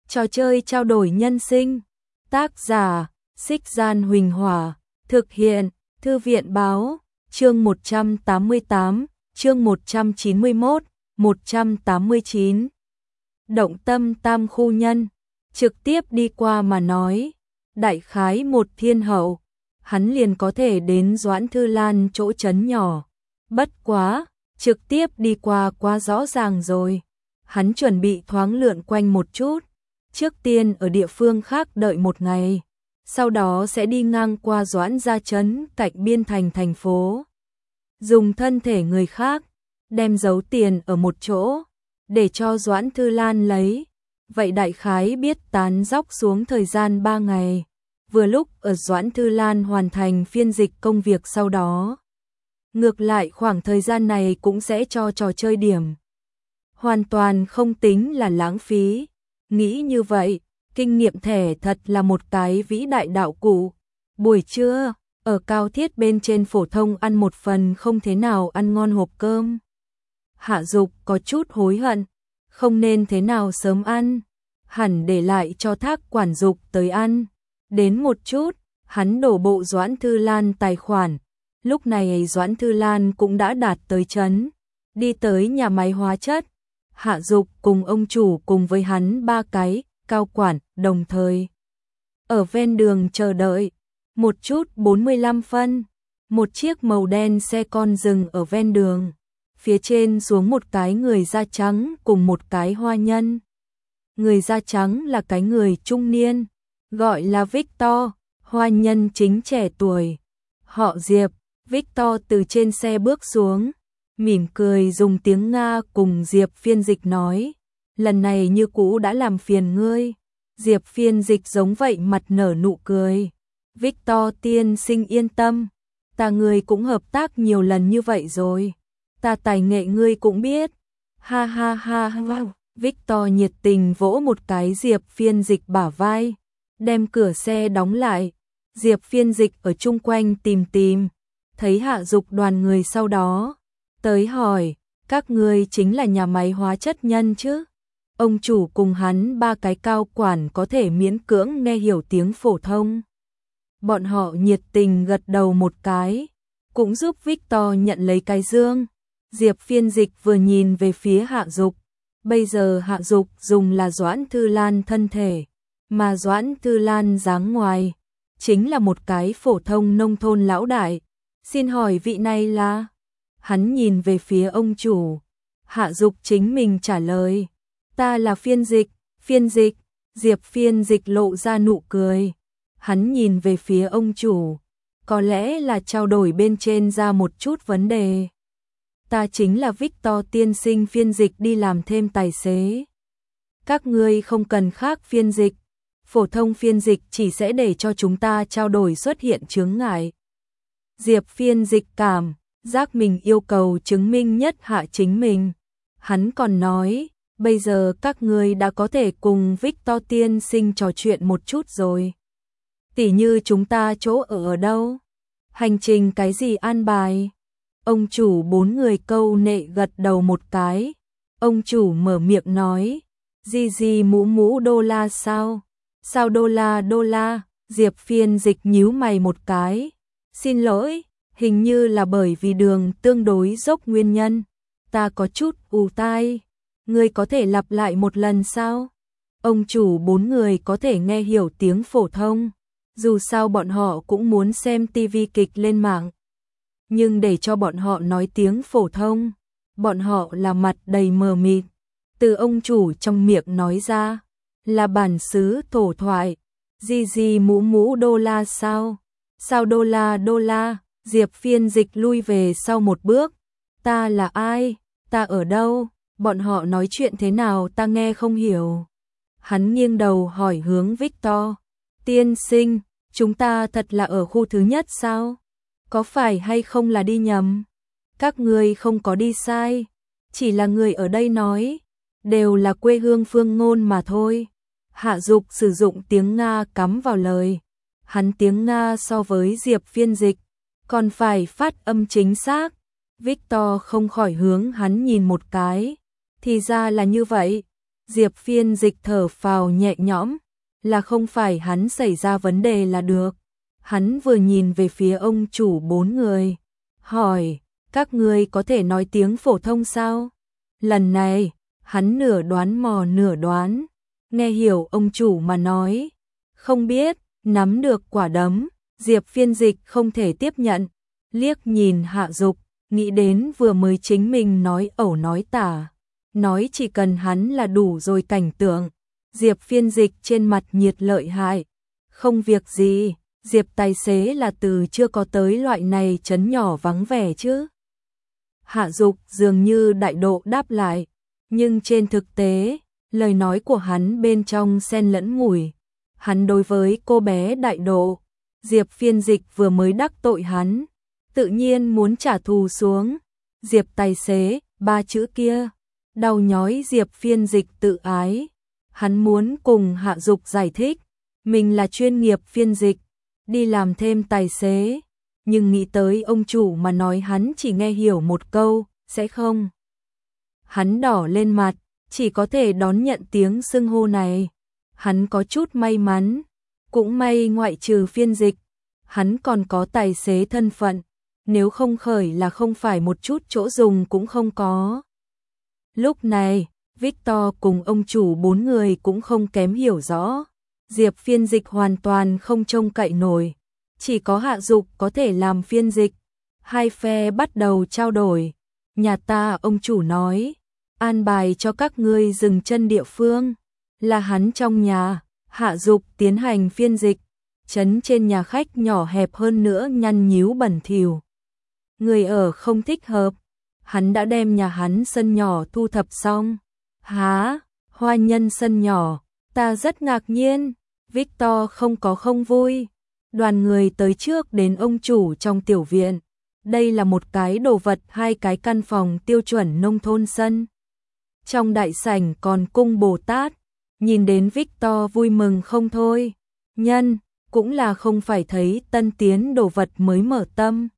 Trò chơi trao đổi nhân sinh. Tác giả, Xích Gian Huỳnh Hỏa. Thực hiện, Thư viện Báo. Chương 188, chương 191, 189. Động tâm tam khu nhân. Trực tiếp đi qua mà nói. Đại khái một thiên hậu. Hắn liền có thể đến Doãn Thư Lan chỗ trấn nhỏ. Bất quá, trực tiếp đi qua quá rõ ràng rồi. Hắn chuẩn bị thoáng lượn quanh một chút. Trước tiên ở địa phương khác đợi một ngày. Sau đó sẽ đi ngang qua Doãn gia trấn cạnh biên thành thành phố. Dùng thân thể người khác, đem giấu tiền ở một chỗ, để cho Doãn Thư Lan lấy. Vậy đại khái biết tán dóc xuống thời gian 3 ngày. Vừa lúc ở Doãn Thư Lan hoàn thành phiên dịch công việc sau đó. Ngược lại khoảng thời gian này cũng sẽ cho trò chơi điểm. Hoàn toàn không tính là lãng phí. Nghĩ như vậy, kinh nghiệm thẻ thật là một cái vĩ đại đạo cụ. Buổi trưa, ở cao thiết bên trên phổ thông ăn một phần không thế nào ăn ngon hộp cơm. Hạ Dục có chút hối hận, không nên thế nào sớm ăn, hẳn để lại cho Thác quản Dục tới ăn. Đến một chút, hắn đổ bộ Doãn Thư Lan tài khoản. Lúc này Doãn Thư Lan cũng đã đạt tới trấn, đi tới nhà máy hóa chất. Hạ Dục cùng ông chủ cùng với hắn 3 cái cao quản đồng thời ở ven đường chờ đợi. Một chút 45 phân, một chiếc màu đen xe con dừng ở ven đường. Phía trên xuống một cái người da trắng cùng một cái hoa nhân. Người da trắng là cái người trung niên, gọi là Victor, hoa nhân chính trẻ tuổi. Họ Diệp. Victor từ trên xe bước xuống, mỉm cười dùng tiếng Nga cùng Diệp phiên dịch nói. Lần này như cũ đã làm phiền ngươi. Diệp phiên dịch giống vậy mặt nở nụ cười. Victor tiên sinh yên tâm, ta ngươi cũng hợp tác nhiều lần như vậy rồi. Ta tài nghệ ngươi cũng biết. Ha ha ha ha. Victor nhiệt tình vỗ một cái Diệp phiên dịch bả vai, đem cửa xe đóng lại. Diệp phiên dịch ở chung quanh tìm, thấy Hạ Dục đoàn người sau đó, tới hỏi, các ngươi chính là nhà máy hóa chất nhân chứ? Ông chủ cùng hắn 3 cái cao quản có thể miễn cưỡng nghe hiểu tiếng phổ thông. Bọn họ nhiệt tình gật đầu một cái, cũng giúp Victor nhận lấy cái dương. Diệp phiên dịch vừa nhìn về phía Hạ Dục. Bây giờ Hạ Dục dùng là Doãn Thư Lan thân thể, mà Doãn Thư Lan dáng ngoài chính là một cái phổ thông nông thôn lão đại. Xin hỏi vị này là? Hắn nhìn về phía ông chủ. Hạ Dục chính mình trả lời. Ta là phiên dịch. Diệp phiên dịch lộ ra nụ cười. Hắn nhìn về phía ông chủ. Có lẽ là trao đổi bên trên ra một chút vấn đề. Ta chính là Victor tiên sinh phiên dịch đi làm thêm tài xế. Các ngươi không cần khác phiên dịch. Phổ thông phiên dịch chỉ sẽ để cho chúng ta trao đổi xuất hiện chướng ngại. Diệp phiên dịch cảm giác mình yêu cầu chứng minh nhất hạ chính mình. Hắn còn nói, bây giờ các ngươi đã có thể cùng Victor tiên sinh trò chuyện một chút rồi. Tỉ như chúng ta chỗ ở đâu? Hành trình cái gì an bài? Ông chủ 4 người câu nệ gật đầu một cái. Ông chủ mở miệng nói, gì mũ đô la sao? Sao đô la? Diệp phiên dịch nhíu mày một cái. Xin lỗi, hình như là bởi vì đường tương đối dốc nguyên nhân. Ta có chút ù tai. Ngươi có thể lặp lại một lần sao? Ông chủ 4 người có thể nghe hiểu tiếng phổ thông. Dù sao bọn họ cũng muốn xem tivi kịch lên mạng. Nhưng để cho bọn họ nói tiếng phổ thông, bọn họ là mặt đầy mờ mịt. Từ ông chủ trong miệng nói ra, là bản xứ thổ thoại. Gì mũ đô la sao? Sao đô la? Diệp phiên dịch lui về sau một bước. Ta là ai? Ta ở đâu? Bọn họ nói chuyện thế nào ta nghe không hiểu. Hắn nghiêng đầu hỏi hướng Victor. Tiên sinh, chúng ta thật là ở khu thứ nhất sao? Có phải hay không là đi nhầm? Các ngươi không có đi sai. Chỉ là người ở đây nói. Đều là quê hương phương ngôn mà thôi. Hạ Dục sử dụng tiếng Nga cắm vào lời. Hắn tiếng Nga so với Diệp phiên dịch còn phải phát âm chính xác. Victor không khỏi hướng hắn nhìn một cái. Thì ra là như vậy. Diệp Phiên Dịch thở phào nhẹ nhõm, là không phải hắn xảy ra vấn đề là được. Hắn vừa nhìn về phía ông chủ 4 người, hỏi, các ngươi có thể nói tiếng phổ thông sao? Lần này, hắn nửa đoán mò nửa đoán, nghe hiểu ông chủ mà nói. Không biết, nắm được quả đấm, Diệp Phiên Dịch không thể tiếp nhận, liếc nhìn Hạ Dục, nghĩ đến vừa mới chính mình nói ẩu nói tả, nói chỉ cần hắn là đủ rồi cảnh tượng. Diệp Phiên Dịch trên mặt nhiệt lợi hại, không việc gì, Diệp tài xế là từ chưa có tới loại này trấn nhỏ vắng vẻ chứ. Hạ Dục dường như đại độ đáp lại, nhưng trên thực tế, lời nói của hắn bên trong xen lẫn mùi. Hắn đối với cô bé đại độ, Diệp Phiên Dịch vừa mới đắc tội hắn, tự nhiên muốn trả thù xuống. Diệp tài xế, 3 chữ kia, đau nhói Diệp Phiên Dịch tự ái. Hắn muốn cùng Hạ Dục giải thích, mình là chuyên nghiệp phiên dịch, đi làm thêm tài xế, nhưng nghĩ tới ông chủ mà nói hắn chỉ nghe hiểu một câu, sẽ không. Hắn đỏ lên mặt, chỉ có thể đón nhận tiếng xưng hô này. Hắn có chút may mắn, cũng may ngoại trừ phiên dịch, hắn còn có tài xế thân phận, nếu không khởi là không phải một chút chỗ dùng cũng không có. Lúc này, Victor cùng ông chủ 4 người cũng không kém hiểu rõ, Diệp Phiên Dịch hoàn toàn không trông cậy nổi, chỉ có Hạ Dục có thể làm phiên dịch. Hai phe bắt đầu trao đổi, nhà ta ông chủ nói, an bài cho các ngươi dừng chân địa phương, là hắn trong nhà, Hạ Dục tiến hành phiên dịch, trấn trên nhà khách nhỏ hẹp hơn nữa nhăn nhíu bẩn thỉu. Người ở không thích hợp, hắn đã đem nhà hắn sân nhỏ thu thập xong. Hả, hoa nhân sân nhỏ, ta rất ngạc nhiên, Victor không vui. Đoàn người tới trước đến ông chủ trong tiểu viện, đây là một cái đồ vật 2 cái căn phòng tiêu chuẩn nông thôn sân. Trong đại sảnh còn cung Bồ Tát, nhìn đến Victor vui mừng không thôi, nhân, cũng là không phải thấy tân tiến đồ vật mới mở tâm.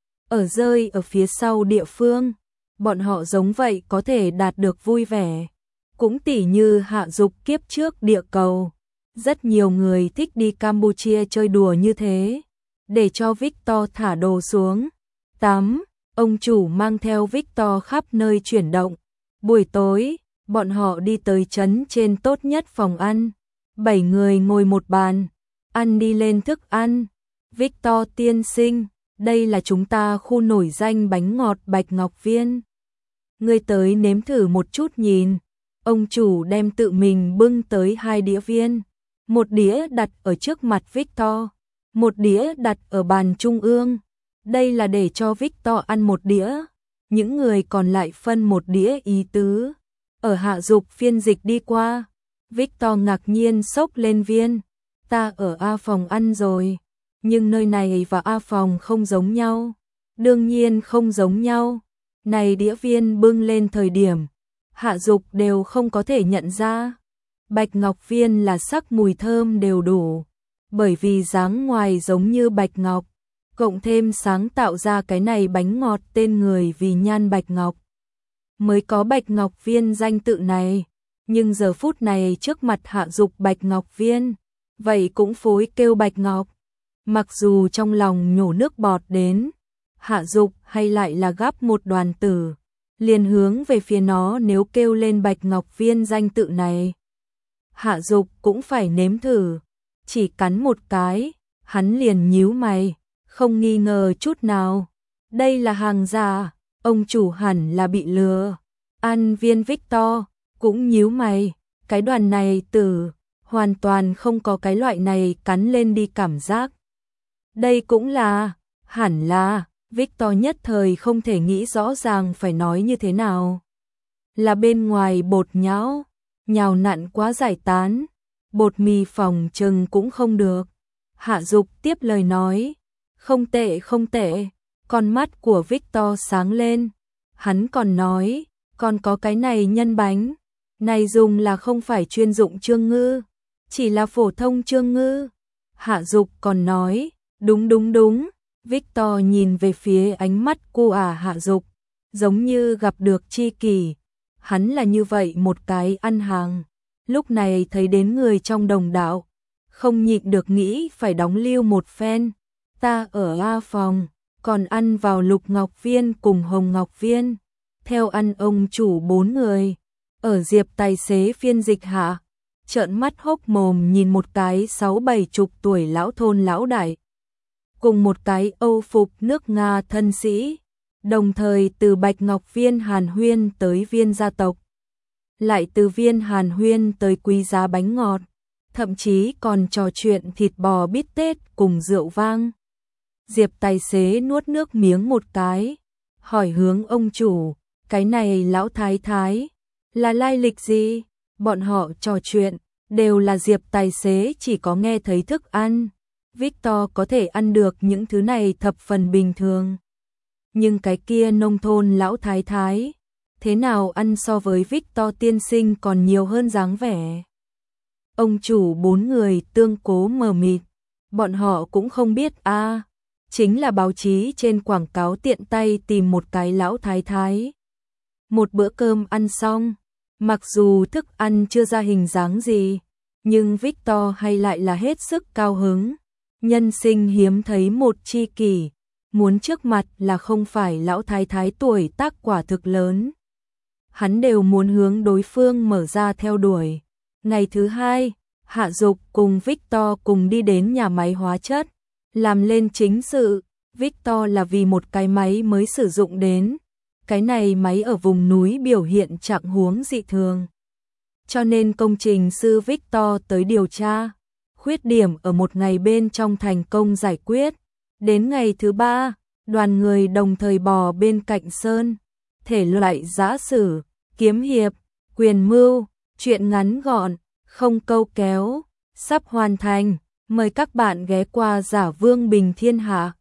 Ở rơi ở phía sau địa phương, bọn họ giống vậy có thể đạt được vui vẻ. Cũng tỉ như Hạ Dục kiếp trước địa cầu, rất nhiều người thích đi Campuchia chơi đùa như thế, để cho Victor thả đồ xuống. 8. Ông chủ mang theo Victor khắp nơi chuyển động. Buổi tối, bọn họ đi tới trấn trên tốt nhất phòng ăn. 7 người ngồi một bàn, ăn đi lên thức ăn. Victor tiên sinh, đây là chúng ta khu nổi danh bánh ngọt Bạch Ngọc Viên. Ngươi tới nếm thử một chút nhìn. Ông chủ đem tự mình bưng tới 2 đĩa viên. Một đĩa đặt ở trước mặt Victor, một đĩa đặt ở bàn trung ương. Đây là để cho Victor ăn một đĩa, những người còn lại phân một đĩa ý tứ. Ở Hạ Dục phiên dịch đi qua, Victor ngạc nhiên xốc lên viên. Ta ở A phòng ăn rồi, nhưng nơi này và A phòng không giống nhau. Đương nhiên không giống nhau. Này đĩa viên bưng lên thời điểm, Hạ Dục đều không có thể nhận ra. Bạch Ngọc Viên là sắc mùi thơm đều đủ, bởi vì dáng ngoài giống như bạch ngọc, cộng thêm sáng tạo ra cái này bánh ngọt tên người vì nhan bạch ngọc. Mới có Bạch Ngọc Viên danh tự này, nhưng giờ phút này trước mặt Hạ Dục Bạch Ngọc Viên, vậy cũng phối kêu Bạch Ngọc. Mặc dù trong lòng nhổ nước bọt đến, Hạ Dục hay lại là gắp một đoàn tử, liền hướng về phía nó nếu kêu lên Bạch Ngọc Viên danh tự này. Hạ Dục cũng phải nếm thử, chỉ cắn một cái, hắn liền nhíu mày, không nghi ngờ chút nào. Đây là hàng giả, ông chủ hẳn là bị lừa. Ăn viên Victor, cũng nhíu mày, cái đoàn này tử, hoàn toàn không có cái loại này cắn lên đi cảm giác. Đây cũng là, hẳn là, Victor nhất thời không thể nghĩ rõ ràng phải nói như thế nào. Là bên ngoài bột nhão, nhào nặn quá giải tán, bột mì phòng trừng cũng không được. Hạ Dục tiếp lời nói, không tệ không tệ, con mắt của Victor sáng lên, hắn còn nói, còn có cái này nhân bánh, này dùng là không phải chuyên dụng trương ngư, chỉ là phổ thông trương ngư. Hạ Dục còn nói, đúng, Victor nhìn về phía ánh mắt cô Hạ Dục, giống như gặp được tri kỷ, hắn là như vậy một cái ăn hàng. Lúc này thấy đến người trong đồng đạo, không nhịn được nghĩ phải đóng lưu một phen. Ta ở A phòng, còn ăn vào Lục Ngọc Viên cùng Hồng Ngọc Viên. Theo ăn ông chủ 4 người, ở Diệp tài xế phiên dịch hạ, trợn mắt hốc mồm nhìn một cái 60-70 tuổi lão thôn lão đại, cùng một cái Âu phục nước Nga thân sĩ, đồng thời từ Bạch Ngọc Viên Hàn Huyên tới Viên gia tộc, lại từ Viên Hàn Huyên tới Quý giá bánh ngọt, thậm chí còn trò chuyện thịt bò bít tết cùng rượu vang. Diệp tài xế nuốt nước miếng một cái, hỏi hướng ông chủ, cái này lão thái thái, là lai lịch gì? Bọn họ trò chuyện, đều là Diệp tài xế chỉ có nghe thấy thức ăn. Victor có thể ăn được những thứ này thập phần bình thường. Nhưng cái kia nông thôn lão thái thái, thế nào ăn so với Victor tiên sinh còn nhiều hơn dáng vẻ. Ông chủ 4 người tương cố mờ mịt, bọn họ cũng không biết chính là báo chí trên quảng cáo tiện tay tìm một cái lão thái thái. Một bữa cơm ăn xong, mặc dù thức ăn chưa ra hình dáng gì, nhưng Victor hay lại là hết sức cao hứng. Nhân sinh hiếm thấy một tri kỷ, muốn trước mặt là không phải lão thái thái tuổi tác quả thực lớn. Hắn đều muốn hướng đối phương mở ra theo đuổi. Ngày thứ hai, Hạ Dục cùng Victor cùng đi đến nhà máy hóa chất, làm lên chính sự. Victor là vì một cái máy mới sử dụng đến. Cái này máy ở vùng núi biểu hiện trạng huống dị thường. Cho nên công trình sư Victor tới điều tra. Khuyết điểm ở một ngày bên trong thành công giải quyết. Đến ngày thứ 3, đoàn người đồng thời bò bên cạnh sơn. Thể loại giã sử, kiếm hiệp, quyền mưu, truyện ngắn gọn, không câu kéo, sắp hoàn thành. Mời các bạn ghé qua Giả Vương Bình Thiên Hạ.